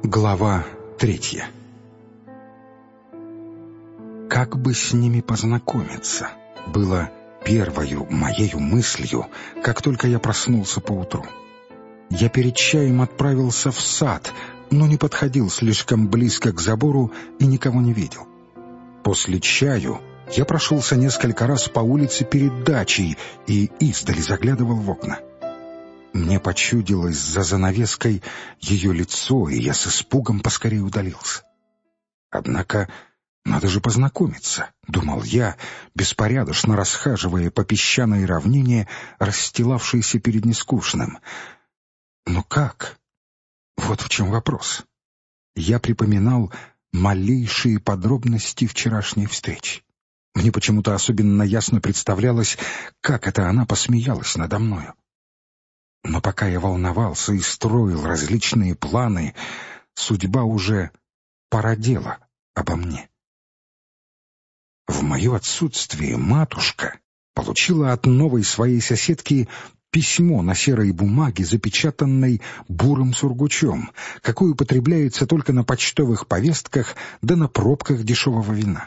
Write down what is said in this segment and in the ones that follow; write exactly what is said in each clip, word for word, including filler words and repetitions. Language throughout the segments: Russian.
Глава третья. Как бы с ними познакомиться, было первою моею мыслью, как только я проснулся поутру. Я перед чаем отправился в сад, но не подходил слишком близко к забору и никого не видел. После чаю я прошелся несколько раз по улице перед дачей и издали заглядывал в окна. Мне почудилось за занавеской ее лицо, и я с испугом поскорее удалился. Однако надо же познакомиться, — думал я, беспорядочно расхаживая по песчаной равнине, расстилавшейся перед нескучным. Но как? Вот в чем вопрос. Я припоминал малейшие подробности вчерашней встречи. Мне почему-то особенно ясно представлялось, как это она посмеялась надо мною. Но пока я волновался и строил различные планы, судьба уже породела обо мне. В мое отсутствие матушка получила от новой своей соседки письмо на серой бумаге, запечатанной бурым сургучом, какой употребляется только на почтовых повестках да на пробках дешевого вина.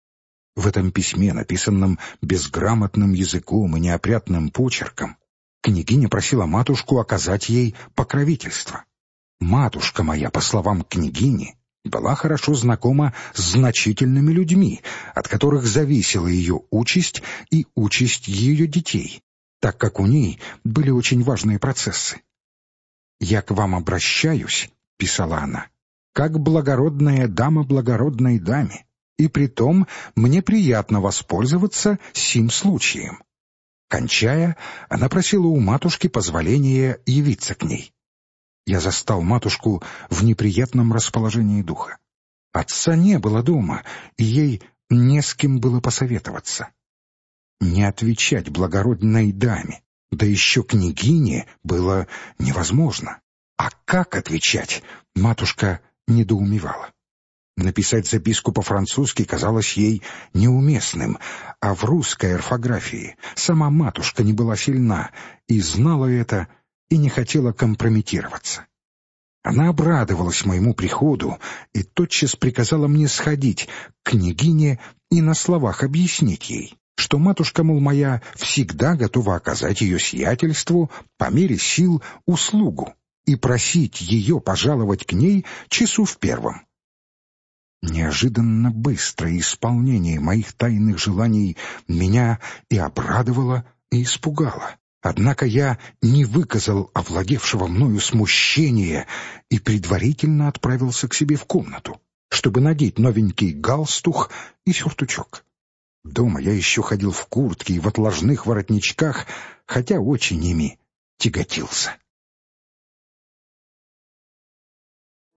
В этом письме, написанном безграмотным языком и неопрятным почерком, княгиня просила матушку оказать ей покровительство. Матушка моя, по словам княгини, была хорошо знакома с значительными людьми, от которых зависела ее участь и участь ее детей, так как у ней были очень важные процессы. «Я к вам обращаюсь», — писала она, — «как благородная дама благородной даме, и притом мне приятно воспользоваться сим случаем». Кончая, она просила у матушки позволения явиться к ней. Я застал матушку в неприятном расположении духа. Отца не было дома, и ей не с кем было посоветоваться. Не отвечать благородной даме, да еще княгине, было невозможно. А как отвечать, матушка недоумевала. Написать записку по-французски казалось ей неуместным, а в русской орфографии сама матушка не была сильна и знала это, и не хотела компрометироваться. Она обрадовалась моему приходу и тотчас приказала мне сходить к княгине и на словах объяснить ей, что матушка, мол, моя всегда готова оказать ее сиятельству по мере сил услугу и просить ее пожаловать к ней часу в первом. Неожиданно быстрое исполнение моих тайных желаний меня и обрадовало, и испугало. Однако я не выказал овладевшего мною смущения и предварительно отправился к себе в комнату, чтобы надеть новенький галстух и сюртучок. Дома я еще ходил в куртке и в отложных воротничках, хотя очень ими тяготился.